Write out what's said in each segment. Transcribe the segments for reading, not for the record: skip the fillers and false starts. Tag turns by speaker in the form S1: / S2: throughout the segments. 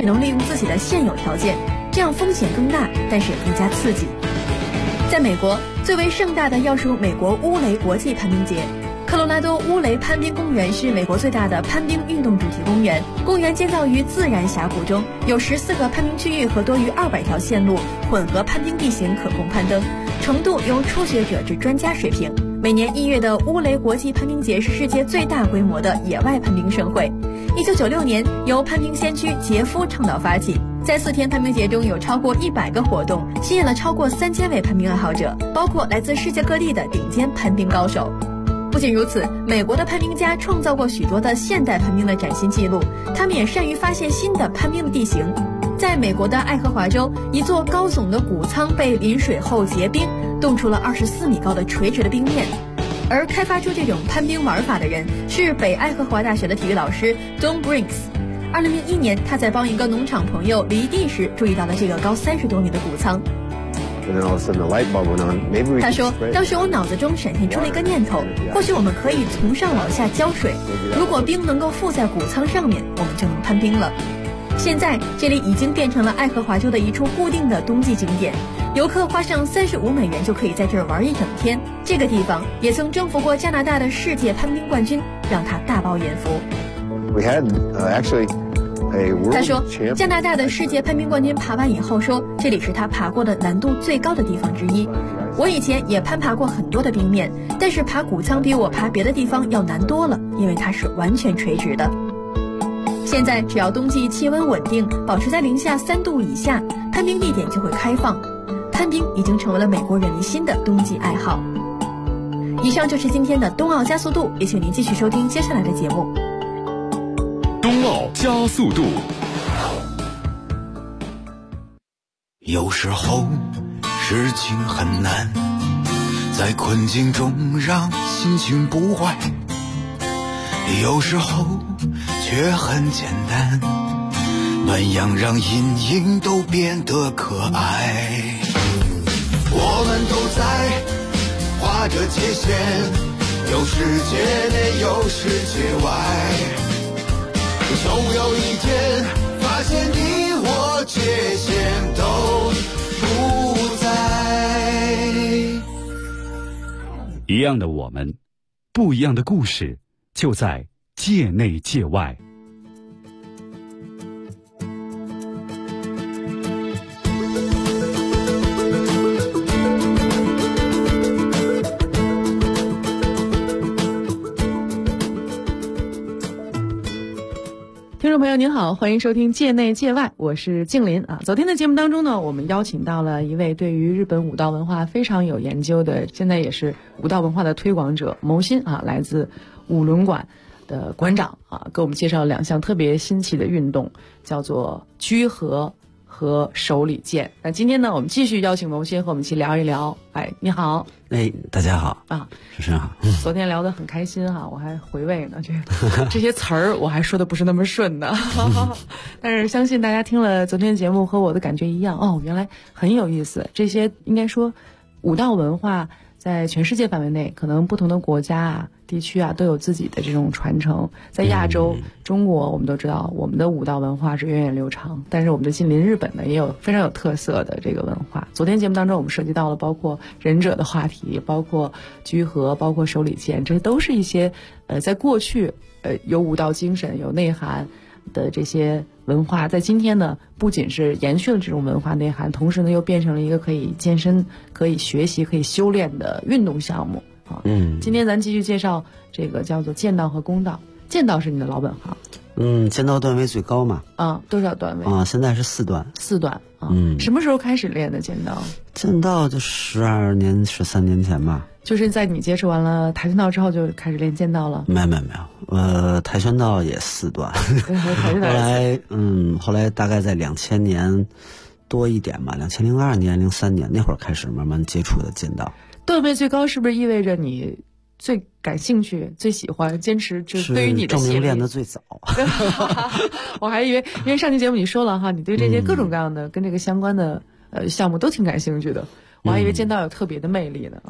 S1: 只能利用自己的现有条件，这样风险更大，但是也更加刺激。在美国，最为盛大的要数美国乌雷国际攀冰节。科罗拉多乌雷攀冰公园是美国最大的攀冰运动主题公园。公园建造于自然峡谷中，有14个攀冰区域和多于200条线路，混合攀冰地形可供攀登，程度由初学者至专家水平。每年1月的乌雷国际攀冰节是世界最大规模的野外攀冰盛会。1996年由攀冰先驱杰夫倡导发起，在4天攀冰节中有超过100个活动，吸引了超过3000位攀冰爱好者，包括来自世界各地的顶尖攀冰高手。不仅如此，美国的攀冰家创造过许多的现代攀冰的崭新纪录，他们也善于发现新的攀冰的地形。在美国的爱荷华州，一座高耸的谷仓被淋水后结冰，冻出了24米高的垂直的冰面。而开发出这种攀冰玩法的人是北爱荷华大学的体育老师 Don Brinks。2001年，他在帮一个农场朋友犁地时注意到了这个高30多米的谷仓。他说，当时我脑子中闪现出了一个念头，或许我们可以从上往下浇水，如果冰能够附在谷仓上面，我们就能攀冰了。现在这里已经变成了爱荷华州的一处固定的冬季景点，游客花上$35就可以在这儿玩一整天。这个地方也曾征服过加拿大的世界攀冰冠军，让他大饱眼福。他说，加拿大的世界攀冰冠军爬完以后说，这里是他爬过的难度最高的地方之一。我以前也攀爬过很多的冰面，但是爬谷仓比我爬别的地方要难多了，因为它是完全垂直的。现在只要冬季气温稳定，保持在零下3度以下，攀冰地点就会开放。攀冰已经成为了美国人民新的冬季爱好。以上就是今天的冬奥加速度，也请您继续收听接下来的节目。
S2: 冬奥加速度。
S3: 有时候事情很难，在困境中让心情不坏，有时候却很简单，暖阳让阴影都变得可爱。我们都在画着界限，有世界内有世界外，总有一天发现你我界限都不在。
S2: 一样的我们，不一样的故事，就在界内界外。
S4: 听众朋友您好，欢迎收听界内界外，我是静林啊。昨天的节目当中呢，我们邀请到了一位对于日本武道文化非常有研究的，现在也是武道文化的推广者牟新啊，来自五轮馆的馆长啊，给我们介绍了2项特别新奇的运动，叫做居合和手里剑。那今天呢，我们继续邀请牟新和我们一起聊一聊。哎，你好。
S5: 哎，大家好
S4: 啊，
S5: 主持人好。
S4: 昨天聊得很开心哈，我还回味呢，这些词儿我还说的不是那么顺的，但是相信大家听了昨天节目和我的感觉一样哦，原来很有意思。这些应该说武道文化在全世界范围内，可能不同的国家啊、地区啊都有自己的这种传承。在亚洲，中国我们都知道，我们的武道文化是源远流长，但是我们的近邻日本呢，也有非常有特色的这个文化。昨天节目当中，我们涉及到了包括忍者的话题，包括居合，包括手里剑，这都是一些在过去有武道精神、有内涵的这些文化，在今天呢，不仅是延续了这种文化内涵，同时呢，又变成了一个可以健身、可以学习、可以修炼的运动项目啊。今天咱继续介绍这个叫做剑道和弓道。剑道是你的老本行。
S5: 剑道段位最高嘛。
S4: 啊，多少段位？
S5: 啊，现在是4段。
S4: 4段啊。什么时候开始练的剑道？
S5: 剑道就12年、13年前吧。
S4: 就是在你接触完了跆拳道之后就开始练剑道了？
S5: 没有，跆拳道也4段。后来大概在2000年多一点吧，2002年、03年那会儿开始慢慢接触的剑道。
S4: 段位最高是不是意味着你最感兴趣、最喜欢、坚持，就是对于你的
S5: 证明练得最早。
S4: 我还以为，因为上期节目你说了哈，你对这些各种各样的跟这个相关的项目都挺感兴趣的，我还以为剑道有特别的魅力呢。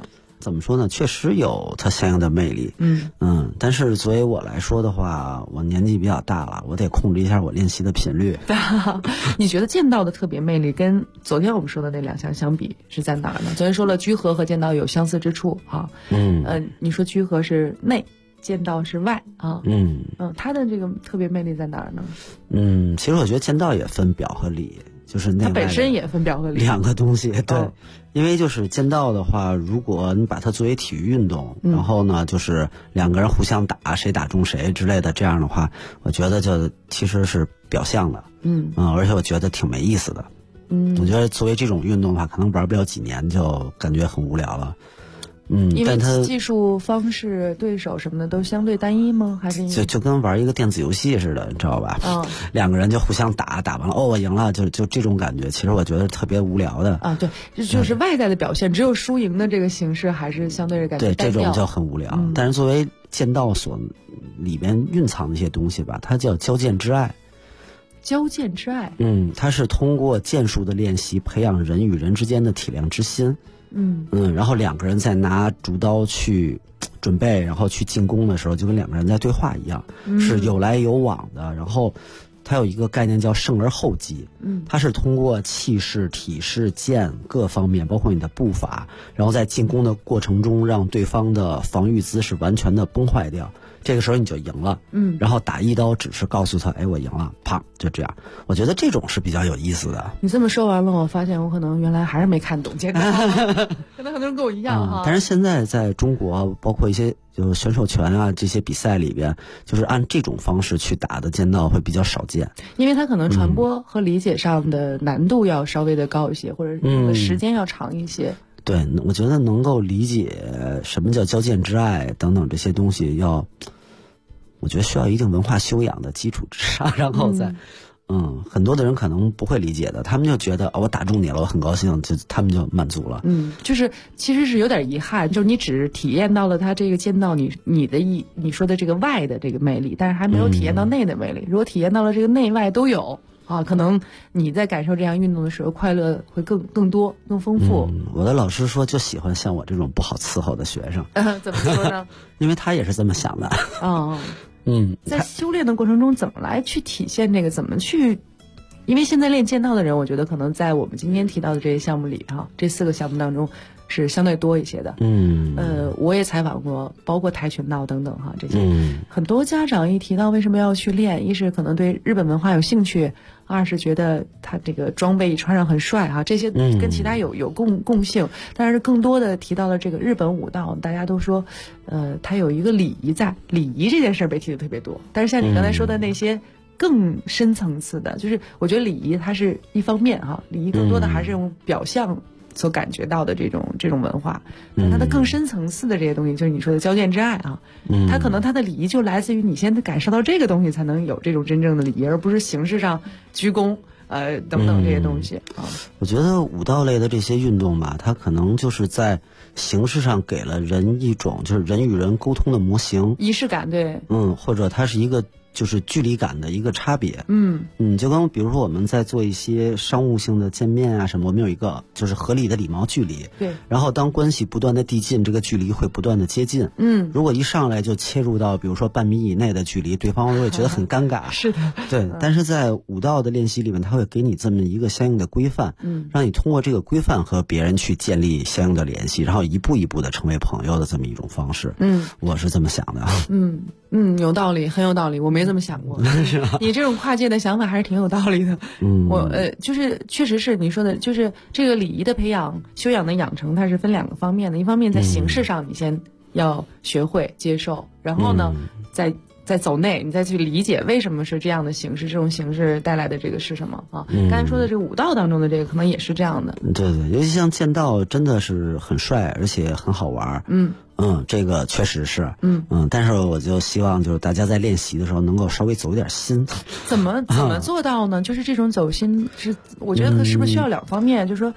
S5: 怎么说呢？确实有它相应的魅力。但是作为我来说的话，我年纪比较大了，我得控制一下我练习的频率。
S4: 你觉得剑道的特别魅力跟昨天我们说的那2项相比是在哪儿呢？昨天说了居合和剑道有相似之处哈。你说居合是内，剑道是外啊。它的这个特别魅力在哪儿呢？
S5: 其实我觉得剑道也分表和里。就是内外
S4: 它本身也分表和里
S5: 两个东西，对，因为就是剑道的话，如果你把它作为体育运动，然后呢，就是2个人互相打，谁打中谁之类的，这样的话，我觉得就其实是表象的，而且我觉得挺没意思的，我觉得作为这种运动的话，可能玩不了几年就感觉很无聊了。
S4: 因为
S5: 但它
S4: 技术方式、对手什么的都相对单一吗？还是
S5: 就跟玩一个电子游戏似的，你知道吧？2个人就互相打完了，我赢了，就这种感觉。其实我觉得特别无聊的
S4: 啊。对，就是外在的表现，只有输赢的这个形式，还是相对感觉单调。
S5: 对，这种就很无聊。但是作为剑道所里边蕴藏的一些东西吧，它叫交剑之爱。
S4: 交剑之爱，
S5: 它是通过剑术的练习，培养人与人之间的体谅之心。然后2个人在拿竹刀去准备，然后去进攻的时候，就跟2个人在对话一样，是有来有往的。然后它有一个概念叫胜而后击，它是通过气势、体势、剑各方面，包括你的步伐，然后在进攻的过程中，让对方的防御姿势完全的崩坏掉。这个时候你就赢了，然后打一刀只是告诉他，我赢了，啪，就这样。我觉得这种是比较有意思的。
S4: 你这么说完了，我发现我可能原来还是没看懂剑道，可能很多人跟我一样哈。
S5: 但是现在在中国，包括一些就是选手权啊这些比赛里边，就是按这种方式去打的剑道会比较少见，
S4: 因为它可能传播和理解上的难度要稍微的高一些，或者时间要长一些。
S5: 对，我觉得能够理解什么叫交剑之爱等等这些东西我觉得需要一定文化修养的基础之上，然后再很多的人可能不会理解的，他们就觉得我打中你了，我很高兴，他们就满足了。
S4: 就是其实是有点遗憾，就是你只体验到了他这个剑道你说的这个外的这个魅力，但是还没有体验到内的魅力。如果体验到了这个内外都有可能你在感受这样运动的时候，快乐会更多、更丰富。
S5: 我的老师说，就喜欢像我这种不好伺候的学生。
S4: 怎么说呢？
S5: 因为他也是这么想的。
S4: 在修炼的过程中，怎么来去体现这个？怎么去？因为现在练剑道的人，我觉得可能在我们今天提到的这些项目里这4个项目当中是相对多一些的。我也采访过，包括跆拳道等等这些。很多家长一提到为什么要去练，一是可能对日本文化有兴趣，二是觉得他这个装备一穿上很帅这些跟其他有共性。但是更多的提到了这个日本武道，大家都说它有一个礼仪在，礼仪这件事被提的特别多。但是像你刚才说的那些更深层次的，就是我觉得礼仪它是一方面礼仪更多的还是用表象所感觉到的这种文化，但它的更深层次的这些东西，就是你说的交剑之爱它可能它的礼仪就来自于你先感受到这个东西，才能有这种真正的礼仪，而不是形式上鞠躬等等这些东西
S5: 我觉得武道类的这些运动吧，它可能就是在形式上给了人一种就是人与人沟通的模型，
S4: 仪式感，对，
S5: 或者它是一个就是距离感的一个差别。就跟比如说我们在做一些商务性的见面啊什么，我们有一个就是合理的礼貌距离。
S4: 对。
S5: 然后当关系不断的递进，这个距离会不断的接近。如果一上来就切入到比如说半米以内的距离，对方会觉得很尴尬。
S4: 是的。
S5: 对。但是在武道的练习里面，他会给你这么一个相应的规范，让你通过这个规范和别人去建立相应的联系，然后一步一步的成为朋友的这么一种方式。我是这么想的。
S4: 有道理，很有道理，我没这么想过。你这种跨界的想法还是挺有道理的。我就是确实是你说的，就是这个礼仪的培养、修养的养成，它是分2个方面的。一方面在形式上，你先要学会接受，然后呢，再走内，你再去理解为什么是这样的形式，这种形式带来的这个是什么刚才说的这个武道当中的这个，可能也是这样的。
S5: 对，尤其像剑道，真的是很帅，而且很好玩。这个确实是。但是我就希望就是大家在练习的时候能够稍微走一点心。
S4: 怎么做到呢？就是这种走心是，我觉得是不是需要2方面？就是说，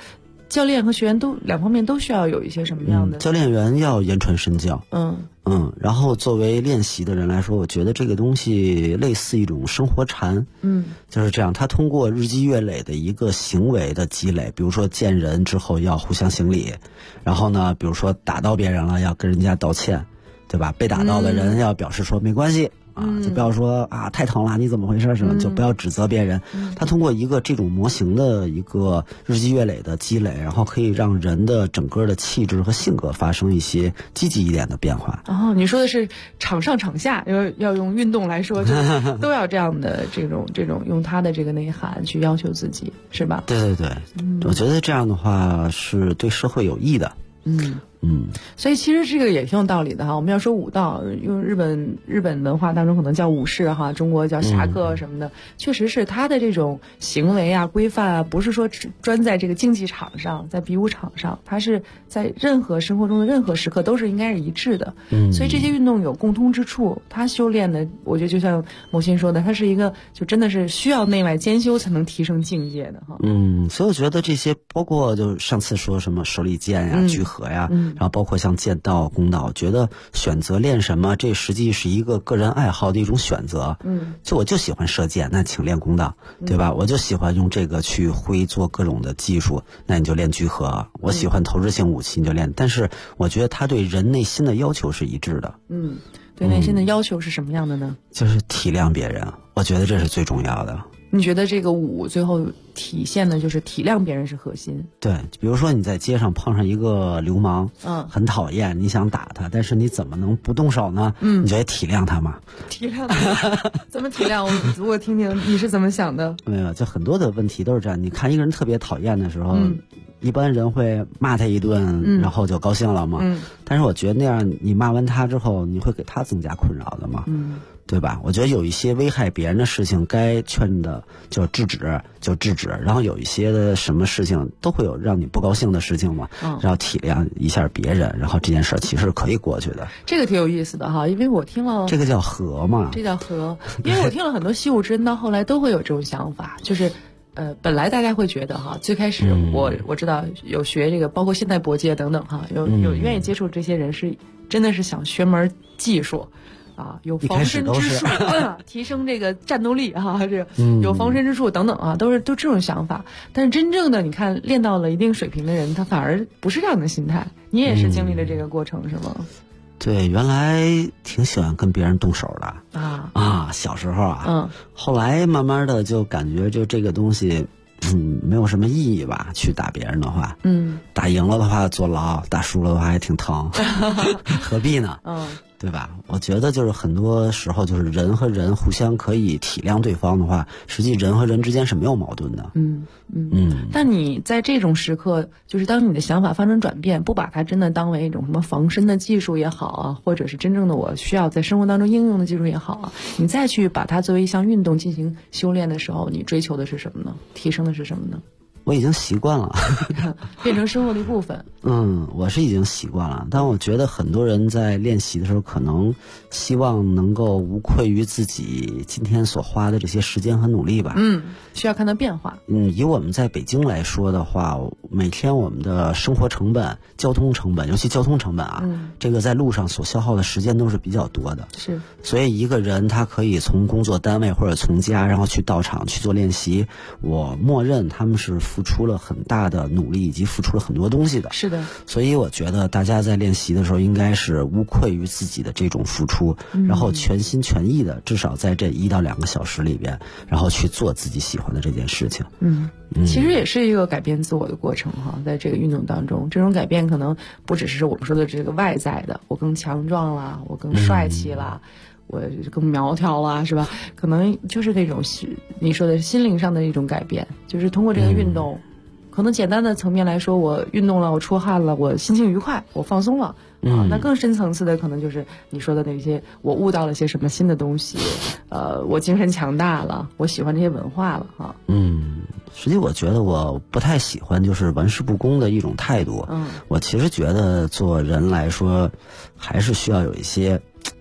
S4: 教练和学员两方面都需要有一些什么样的？
S5: 教练员要言传身教。然后作为练习的人来说，我觉得这个东西类似一种生活禅。就是这样，他通过日积月累的一个行为的积累，比如说见人之后要互相行礼，然后呢，比如说打到别人了要跟人家道歉，对吧？被打到的人要表示说没关系。就不要说啊太疼了，你怎么回事什么，就不要指责别人。他通过一个这种模型的一个日积月累的积累，然后可以让人的整个的气质和性格发生一些积极一点的变化。
S4: 你说的是场上场下，要用运动来说，都要这样的这种用他的这个内涵去要求自己，是吧？
S5: 对，我觉得这样的话是对社会有益的。
S4: 所以其实这个也挺有道理的哈。我们要说武道，用日本文化当中可能叫武士哈，中国叫侠客什么的，确实是他的这种行为啊、规范啊，不是说只专在这个竞技场上，在比武场上，他是在任何生活中的任何时刻都是应该是一致的。所以这些运动有共通之处，他修炼的，我觉得就像某心说的，他是一个就真的是需要内外兼修才能提升境界的哈。
S5: 所以我觉得这些包括就上次说什么手里剑呀、聚合呀。然后包括像剑道、弓道，觉得选择练什么，这实际是一个个人爱好的一种选择。就我就喜欢射箭，那请练弓道，对吧？我就喜欢用这个去挥做各种的技术，那你就练聚合。我喜欢投掷性武器，你就练。但是我觉得他对人内心的要求是一致的。
S4: 对内心的要求是什么样的呢？
S5: 就是体谅别人，我觉得这是最重要的。
S4: 你觉得这个武最后体现的就是体谅别人是核心？
S5: 对，比如说你在街上碰上一个流氓，很讨厌，你想打他，但是你怎么能不动手呢？你就得体谅他嘛。
S4: 体谅他？怎么体谅？我听听你是怎么想的？
S5: 没有，就很多的问题都是这样。你看一个人特别讨厌的时候，一般人会骂他一顿，然后就高兴了嘛。但是我觉得那样，你骂完他之后，你会给他增加困扰的嘛。对吧？我觉得有一些危害别人的事情，该劝的就制止，然后有一些的什么事情都会有让你不高兴的事情嘛，然后体谅一下别人，然后这件事儿其实可以过去的。
S4: 这个挺有意思的哈，因为我听了
S5: 这个叫和嘛，
S4: 这叫和，因为我听了很多习武之人到后来都会有这种想法，就是本来大家会觉得哈，最开始我知道有学这个，包括现代搏击等等哈，有愿意接触这些人是真的是想学门技术。有防身之术，提升这个战斗力有防身之术等等都这种想法。但是真正的你看练到了一定水平的人，他反而不是这样的心态。你也是经历了这个过程是吗？
S5: 对，原来挺喜欢跟别人动手的小时候后来慢慢的就感觉就这个东西没有什么意义吧，去打别人的话打赢了的话坐牢，打输了的话还挺疼何必呢对吧？我觉得就是很多时候就是人和人互相可以体谅对方的话，实际人和人之间是没有矛盾的。
S4: 但你在这种时刻，就是当你的想法发生转变，不把它真的当为一种什么防身的技术也好或者是真正的我需要在生活当中应用的技术也好你再去把它作为一项运动进行修炼的时候，你追求的是什么呢？提升的是什么呢？
S5: 我已经习惯了
S4: 变成生活的一部分。
S5: 我是已经习惯了，但我觉得很多人在练习的时候可能希望能够无愧于自己今天所花的这些时间和努力吧。
S4: 需要看到变化。
S5: 以我们在北京来说的话，每天我们的生活成本、交通成本，尤其交通成本这个在路上所消耗的时间都是比较多的。
S4: 是，
S5: 所以一个人他可以从工作单位或者从家，然后去到场去做练习，我默认他们是付出了很大的努力以及付出了很多东西的。
S4: 是的，
S5: 所以我觉得大家在练习的时候应该是无愧于自己的这种付出，然后全心全意的，至少在这1到2个小时里边，然后去做自己喜欢的这件事情。
S4: 其实也是一个改变自我的过程在这个运动当中，这种改变可能不只是我们说的这个外在的，我更强壮啦，我更帅气啦，我更苗条啦，是吧？可能就是那种你说的心灵上的一种改变，就是通过这个运动可能简单的层面来说，我运动了，我出汗了，我心情愉快，我放松了那更深层次的可能就是你说的那些，我悟到了些什么新的东西，我精神强大了，我喜欢这些文化了
S5: 实际我觉得我不太喜欢就是玩世不恭的一种态度。我其实觉得做人来说，还是需要有一些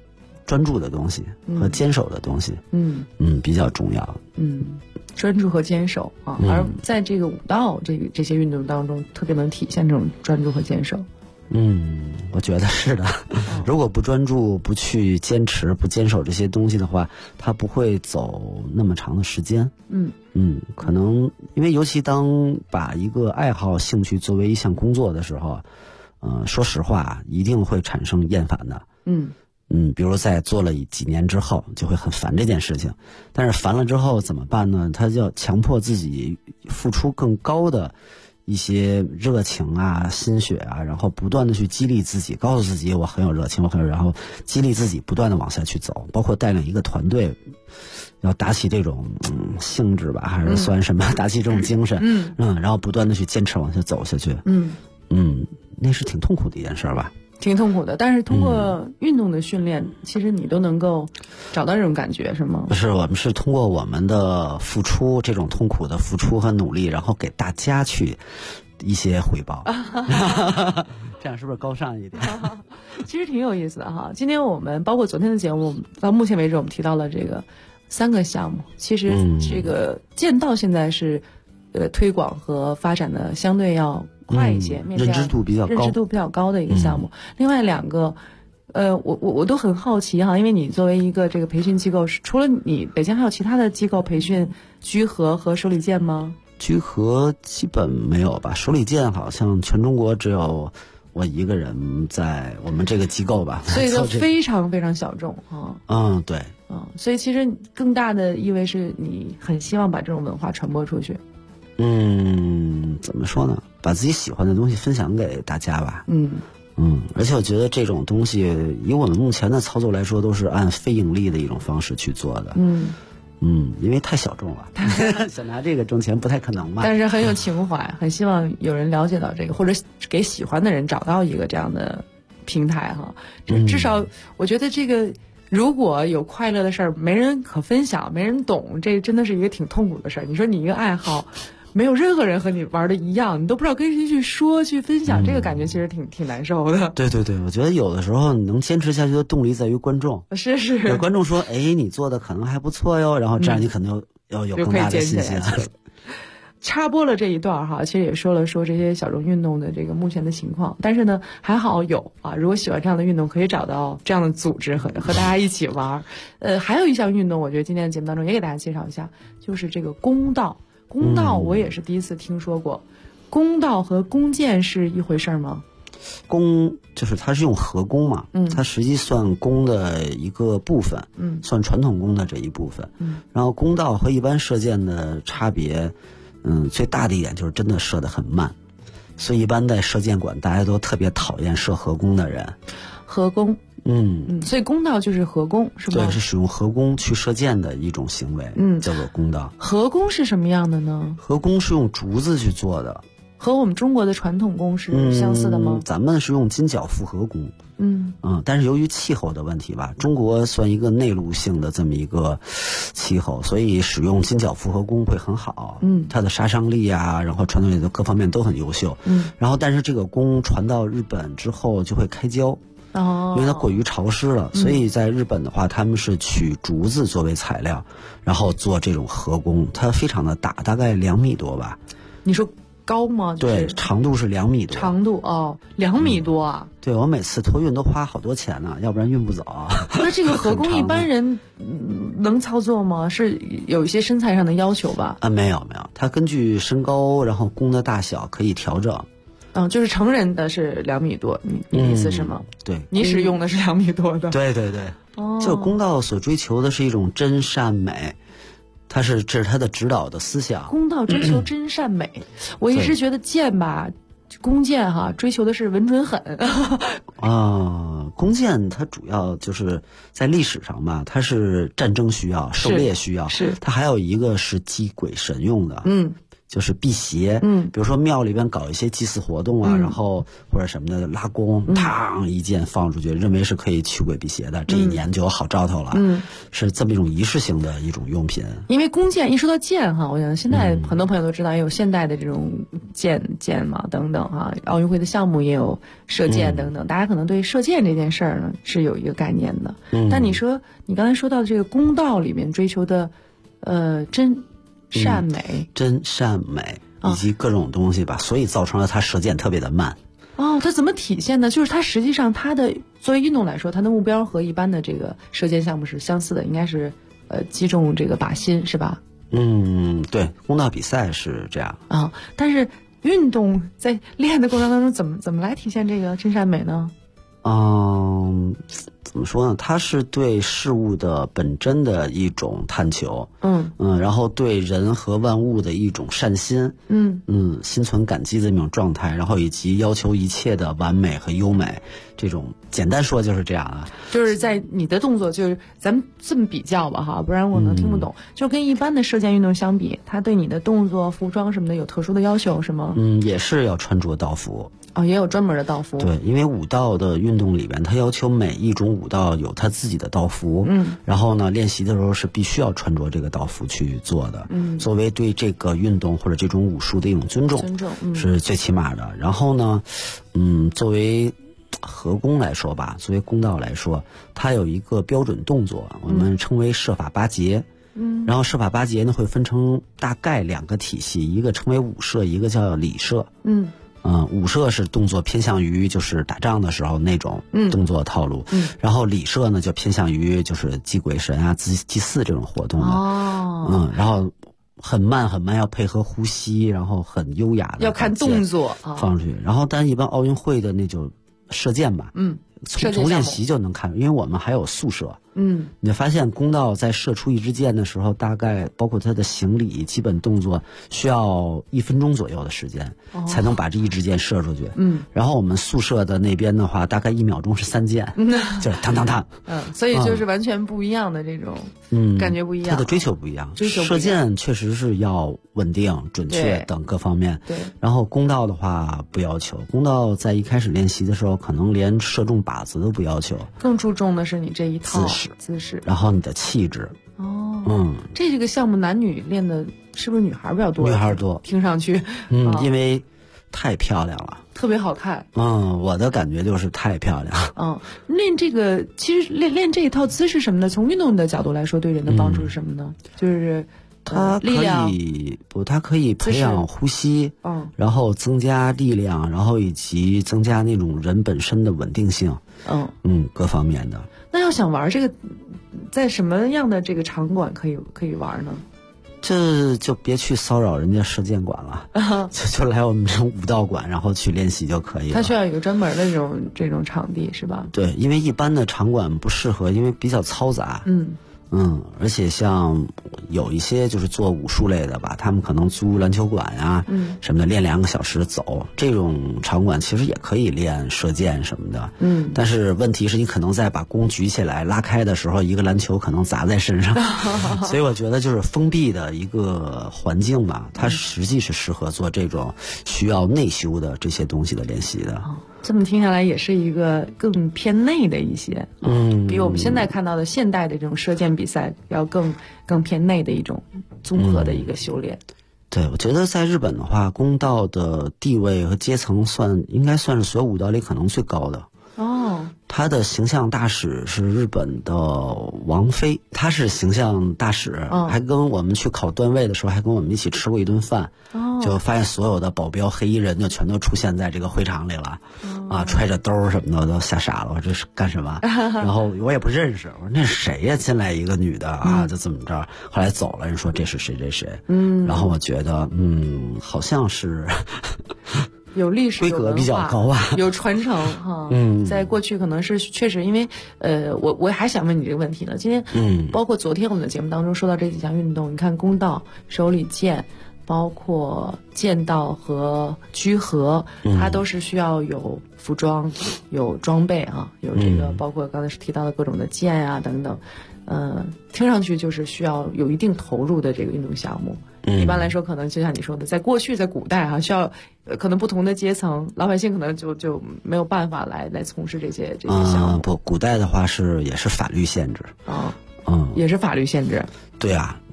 S5: 专注的东西和坚守的东西，比较重要。
S4: 专注和坚守啊，而在这个武道这些运动当中，特别能体现这种专注和坚守。
S5: 我觉得是的。如果不专注、不去坚持、不坚守这些东西的话，它不会走那么长的时间。可能因为尤其当把一个爱好、兴趣作为一项工作的时候，说实话，一定会产生厌烦的。比如在做了几年之后，就会很烦这件事情。但是烦了之后怎么办呢？他就要强迫自己付出更高的一些热情啊、心血啊，然后不断的去激励自己，告诉自己我很有热情，我很有，然后激励自己不断的往下去走，包括带领一个团队，要打起这种兴致吧，还是算什么，打起这种精神，然后不断的去坚持往下走下去，那是挺痛苦的一件事吧。
S4: 挺痛苦的，但是通过运动的训练，其实你都能够找到这种感觉，是吗？
S5: 不是，我们是通过我们的付出，这种痛苦的付出和努力，然后给大家去一些回报。这样是不是高尚一点？
S4: 其实挺有意思的哈。今天我们包括昨天的节目，到目前为止我们提到了这个3个项目。其实这个剑道现在是推广和发展的相对要快一些，
S5: 认知度比较高
S4: 的一个项目。另外2个，我都很好奇哈，因为你作为一个这个培训机构，除了你，北京还有其他的机构培训居合和手里剑吗？
S5: 居合基本没有吧，手里剑好像全中国只有我一个人在我们这个机构吧，
S4: 所以都非常非常小众哈。
S5: 对，
S4: 所以其实更大的意味是你很希望把这种文化传播出去。
S5: 怎么说呢？把自己喜欢的东西分享给大家吧。而且我觉得这种东西，以我们目前的操作来说，都是按非盈利的一种方式去做的。因为太小众了，想拿这个挣钱不太可能嘛。
S4: 但是很有情怀，很希望有人了解到这个，或者给喜欢的人找到一个这样的平台哈。至少我觉得这个。如果有快乐的事儿，没人可分享，没人懂，这真的是一个挺痛苦的事儿。你说你一个爱好，没有任何人和你玩的一样，你都不知道跟谁去说去分享，这个感觉其实挺难受的。
S5: 对，我觉得有的时候你能坚持下去的动力在于观众。
S4: 是，
S5: 有观众说，你做的可能还不错哟，然后这样你可能要有更大的信心。
S4: 插播了这一段哈，其实也说了这些小众运动的这个目前的情况，但是呢还好有啊，如果喜欢这样的运动，可以找到这样的组织和大家一起玩。还有一项运动，我觉得今天的节目当中也给大家介绍一下，就是这个弓道。弓道我也是第一次听说过，弓道和弓箭是一回事吗？
S5: 弓就是它是用合弓嘛，它实际算弓的一个部分，算传统弓的这一部分。然后弓道和一般射箭的差别。最大的一点就是真的射得很慢，所以一般在射箭馆大家都特别讨厌射合弓的人。
S4: 合弓，所以弓道就是合弓是吧？
S5: 对，是使用合弓去射箭的一种行为，叫做弓道。
S4: 合弓是什么样的呢？
S5: 合弓是用竹子去做的，
S4: 和我们中国的传统弓是相似的吗？
S5: 咱们是用金角复合弓。但是由于气候的问题吧，中国算一个内陆性的这么一个气候，所以使用金角复合弓会很好。它的杀伤力啊，然后传动力的各方面都很优秀。然后但是这个弓传到日本之后就会开胶。因为它过于潮湿了，所以在日本的话，他们是取竹子作为材料，然后做这种合弓，它非常的大，大概2米多吧。
S4: 你说高吗？
S5: 对，长度是2米多。
S4: 长度2米多啊！
S5: 对，我每次托运都花好多钱呢，要不然运不走。
S4: 那这个合弓一般人能操作吗？是有一些身材上的要求吧？
S5: 没有，它根据身高，然后弓的大小可以调整。
S4: 就是成人的是2米多，你的意思是吗？
S5: 对，
S4: 你使用的是2米多的。
S5: 对，就弓道所追求的是一种真善美。这是它的指导的思想。
S4: 弓道追求真善美，我一直觉得剑吧，弓箭哈，追求的是稳准狠。
S5: 弓箭它主要就是在历史上嘛，它是战争需要、狩猎需要，
S4: 是它
S5: 还有一个是祭鬼神用的。就是辟邪，比如说庙里边搞一些祭祀活动啊，然后或者什么的拉弓，嘡一箭放出去，认为是可以驱鬼辟邪的，这一年就有好兆头了。是这么一种仪式性的一种用品。
S4: 因为弓箭一说到箭哈，我想现在很多朋友都知道，也有现代的这种箭嘛等等哈，奥运会的项目也有射箭等等，大家可能对射箭这件事儿呢是有一个概念的。但你刚才说到这个公道里面追求的真善美，
S5: 真善美以及各种东西吧，所以造成了他射箭特别的慢。
S4: 它怎么体现呢？就是它实际上它的作为运动来说，它的目标和一般的这个射箭项目是相似的，应该是击中这个靶心是吧？
S5: 对，公道比赛是这样
S4: 啊。但是运动在练的过程当中，怎么来体现这个真善美呢？
S5: 怎么说呢？它是对事物的本真的一种探求，然后对人和万物的一种善心，心存感激的那种状态，然后以及要求一切的完美和优美，这种简单说就是这样啊。
S4: 就是在你的动作，就是咱们这么比较吧哈，不然我能听不懂。就跟一般的射箭运动相比，它对你的动作、服装什么的有特殊的要求是吗？
S5: 也是要穿着道服。
S4: 也有专门的道服。
S5: 对，因为武道的运动里边，它要求每一种武道有它自己的道服。然后呢，练习的时候是必须要穿着这个道服去做的。作为对这个运动或者这种武术的一种尊重是最起码的。然后呢，作为合弓来说吧，作为弓道来说，它有一个标准动作，我们称为射法八节。然后射法八节呢会分成大概2个体系，一个称为武射，一个叫礼射。武射是动作偏向于就是打仗的时候那种动作套路，然后礼射呢就偏向于就是祭鬼神啊、祭祀这种活动的。然后很慢，要配合呼吸，然后很优雅的
S4: 要看动作
S5: 放出去。然后但一般奥运会的那种射箭吧，从练习就能看，因为我们还有速射。你发现弓道在射出一支箭的时候，大概包括它的行礼、基本动作，需要1分钟左右的时间，才能把这一支箭射出去。然后我们速射的那边的话，大概1秒钟是3箭，就是当当当。
S4: 所以就是完全不一样的这种，感觉不一样。
S5: 它的追求不一样，射箭确实是要稳定、准确等各方面。
S4: 对。
S5: 然后弓道的话不要求，弓道在一开始练习的时候，可能连射中靶子都不要求，
S4: 更注重的是你这一套姿势，
S5: 然后你的气质。
S4: 这个项目男女练的是不是女孩比较多？
S5: 女孩多，
S4: 听上去。
S5: 因为太漂亮了，
S4: 特别好看。
S5: 我的感觉就是太漂亮。
S4: 练这个其实练这一套姿势什么的，从运动的角度来说，对人的帮助是什么呢？就是
S5: 它可以培养呼吸，然后增加力量，然后以及增加那种人本身的稳定性，各方面的。
S4: 那要想玩这个，在什么样的这个场馆可以玩呢？
S5: 这就别去骚扰人家射箭馆了，就来我们这种武道馆，然后去练习就可以了。
S4: 它需要有一个专门的这种场地是吧？
S5: 对，因为一般的场馆不适合，因为比较嘈杂。而且像有一些就是做武术类的吧，他们可能租篮球馆呀，什么的，练2个小时走。这种场馆其实也可以练射箭什么的，但是问题是你可能在把弓举起来拉开的时候，一个篮球可能砸在身上，所以我觉得就是封闭的一个环境吧，它实际是适合做这种需要内修的这些东西的练习的。
S4: 这么听下来，也是一个更偏内的一些，比我们现在看到的现代的这种射箭比赛要更偏内的一种综合的一个修炼。
S5: 对，我觉得在日本的话，弓道的地位和阶层应该算是所有武道里可能最高的。他的形象大使是日本的王妃，他是形象大使，还跟我们去考段位的时候，还跟我们一起吃过一顿饭。就发现所有的保镖黑衣人就全都出现在这个会场里了，揣着兜什么的，都吓傻了。我这是干什么？然后我也不认识，我说那是谁呀？进来一个女的就这么着。后来走了，人说这是谁谁谁。然后我觉得好像是
S4: 有历史，
S5: 规格比较高吧，
S4: 有传承哈。在过去可能是确实，因为我还想问你这个问题呢。今天包括昨天我们的节目当中说到这几项运动，你看弓道、手里剑，包括剑道和居合，它都是需要有服装、有装备有这个包括刚才是提到的各种的剑啊等等。听上去就是需要有一定投入的这个运动项目。一般来说，可能就像你说的，在过去，在古代需要可能不同的阶层老百姓可能就没有办法来从事这些项目。
S5: 不，古代的话也是法律限制
S4: 也是法律限制。
S5: 对啊，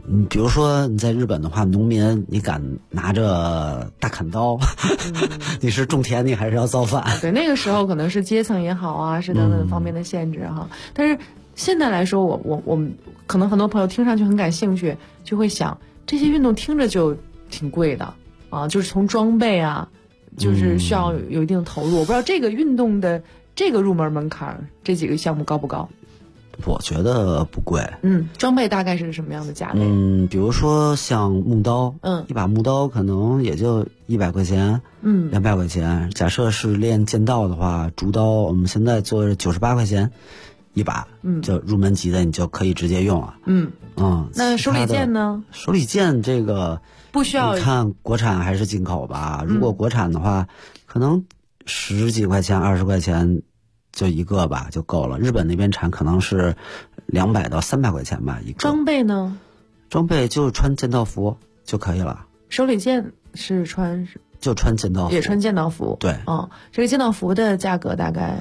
S5: 比如说你在日本的话，农民你敢拿着大砍刀，你是种田你还是要造反？
S4: 对，那个时候可能是阶层也好啊，是等等方面的限制哈。但是现在来说，我们可能很多朋友听上去很感兴趣，就会想这些运动听着就挺贵的啊，就是从装备啊，就是需要有一定的投入。我不知道这个运动的这个入门门槛这几个项目高不高？
S5: 我觉得不贵。
S4: 装备大概是什么样的价位？
S5: 比如说像木刀，一把木刀可能也就100块钱，200块钱。假设是练剑道的话，竹刀我们现在做98块钱一把，就入门级的你就可以直接用了。
S4: 那手里剑呢？
S5: 手里剑这个
S4: 不需要，
S5: 你看国产还是进口吧？如果国产的话，可能10几块钱、20块钱。就一个吧就够了，日本那边产可能是200到300块钱吧一个。
S4: 装备呢？
S5: 装备就穿剑道服就可以了。
S4: 手里剑是
S5: 就穿剑道服，
S4: 也穿剑道服。
S5: 对，
S4: 这个剑道服的价格大概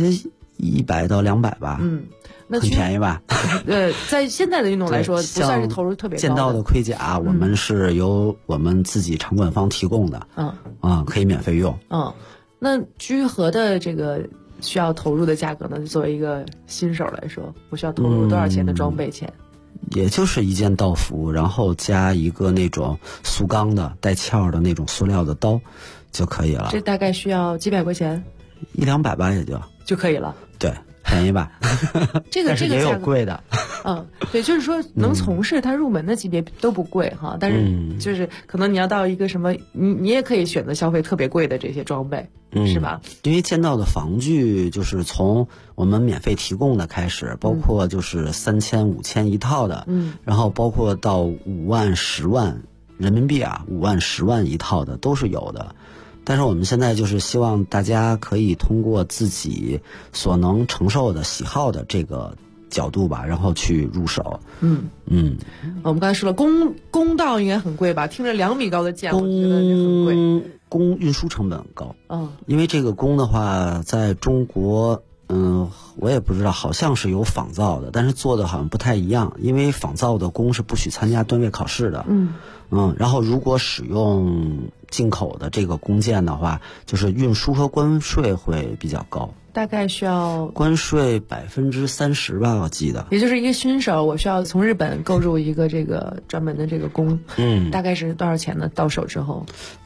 S5: 100到200吧。
S4: 那
S5: 很便宜吧？
S4: 在现在的运动来说，不算是投入特别高的。
S5: 剑道的盔甲，我们是由我们自己场馆方提供的，可以免费用。
S4: 那居合的这个需要投入的价格呢？作为一个新手来说，我需要投入多少钱的装备钱？
S5: 也就是一件道服，然后加一个那种塑钢的带鞘的那种塑料的刀就可以了。
S4: 这大概需要几百块钱
S5: ？100-200吧，也就
S4: 可以了。
S5: 对，便宜吧？但是也有贵的。
S4: 对，就是说能从事它入门的级别都不贵哈，但是就是可能你要到一个什么，你也可以选择消费特别贵的这些装备，是吧？
S5: 因为剑道的防具就是从我们免费提供的开始，包括就是3000、5000一套的，然后包括到5万、10万人民币啊，5万、10万一套的都是有的。但是我们现在就是希望大家可以通过自己所能承受的喜好的这个角度吧，然后去入手。
S4: 我们刚才说了，弓道应该很贵吧？听着2米高的剑，我觉得也很贵。
S5: 弓运输成本高，因为这个弓的话，在中国，我也不知道，好像是有仿造的，但是做的好像不太一样，因为仿造的弓是不许参加段位考试的。然后如果使用进口的这个弓箭的话，就是运输和关税会比较高。
S4: 大概需要
S5: 关税30%吧，我记得。
S4: 也就是一个新手，我需要从日本购入一个这个专门的这个弓，大概是多少钱呢？到手之后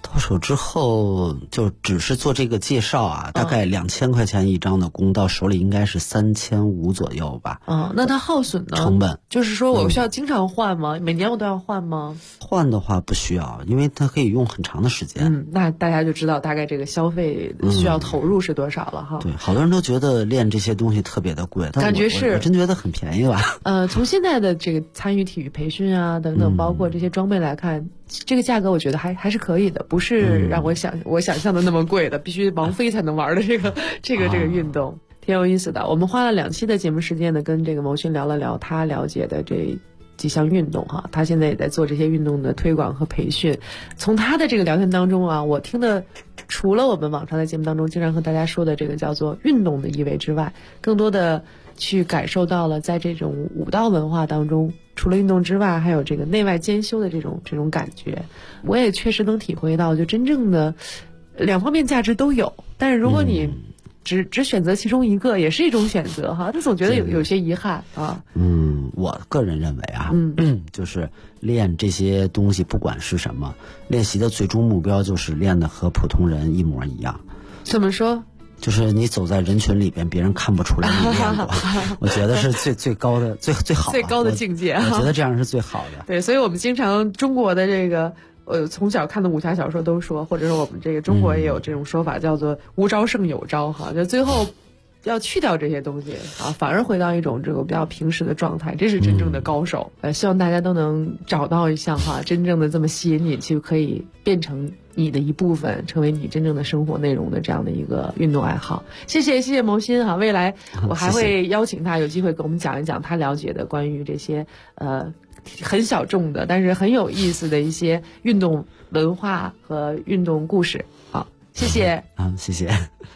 S5: 就只是做这个介绍啊，大概2000块钱一张的弓，到手里应该是3500左右吧。
S4: 那它耗损呢？
S5: 成本
S4: 就是说我需要经常换吗？每年我都要换吗？
S5: 换的话不需要，因为它可以用很长的时间。
S4: 那大家就知道大概这个消费需要投入是多少了哈。
S5: 对，好多人都觉得练这些东西特别的贵，但
S4: 感觉
S5: 我真觉得很便宜吧。
S4: 从现在的这个参与体育培训啊等等，包括这些装备来看，这个价格我觉得还是可以的，不是让我想象的那么贵的，必须王菲才能玩的这个运动，挺有意思的。我们花了2期的节目时间呢，跟这个牟勋聊了聊他了解的这几项运动哈，他现在也在做这些运动的推广和培训。从他的这个聊天当中啊，我听的除了我们网上的节目当中经常和大家说的这个叫做运动的意味之外，更多的去感受到了在这种武道文化当中，除了运动之外，还有这个内外兼修的这种感觉。我也确实能体会到，就真正的两方面价值都有，但是如果你只选择其中一个，也是一种选择哈。但总觉得有些遗憾啊。
S5: 我个人认为啊，就是练这些东西，不管是什么，练习的最终目标就是练的和普通人一模一样。
S4: 怎么说？
S5: 就是你走在人群里边，别人看不出来你练过，我觉得是最高的最好
S4: 最高的境界。
S5: 我觉得这样是最好的。
S4: 对，所以我们经常中国的这个。从小看的武侠小说都说，或者说我们这个中国也有这种说法，叫做无招胜有招哈，就最后要去掉这些东西啊，反而回到一种这个比较平时的状态，这是真正的高手。希望大家都能找到一项哈，真正的这么吸引你，就可以变成你的一部分，成为你真正的生活内容的这样的一个运动爱好。谢谢牟勋哈，未来我还会邀请他有机会给我们讲一讲他了解的关于这些很小众的但是很有意思的一些运动文化和运动故事。好，谢谢。
S5: 谢谢。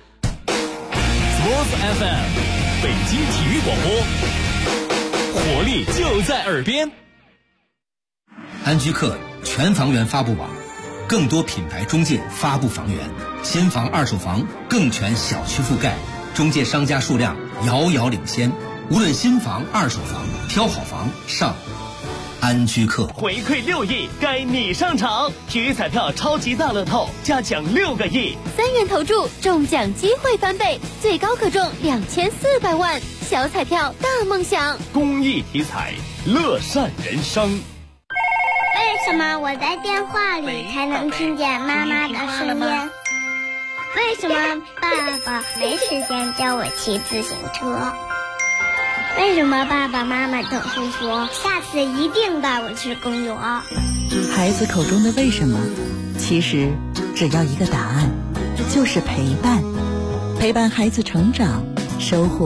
S6: Sports FM 北京体育广播，活力就在耳边。 安居客全房源发布网，更多品牌中介发布房源，新房二手房更全小区覆盖，中介商家数量遥遥领先。无论新房二手房，挑好房上安居客。
S7: 回馈6亿，该你上场！体育彩票超级大乐透，加奖6个亿
S8: ，3元投注，中奖机会翻倍，最高可中2400万。小彩票大梦想，
S7: 公益体彩，乐善人生。
S9: 为什么我在电话里才能听见妈妈的声音？为什么爸爸没时间教我骑自行车？为什么爸爸妈妈总是说下次一定带我去公园？
S10: 孩子口中的为什么，其实只要一个答案，就是陪伴。陪伴孩子成长，收获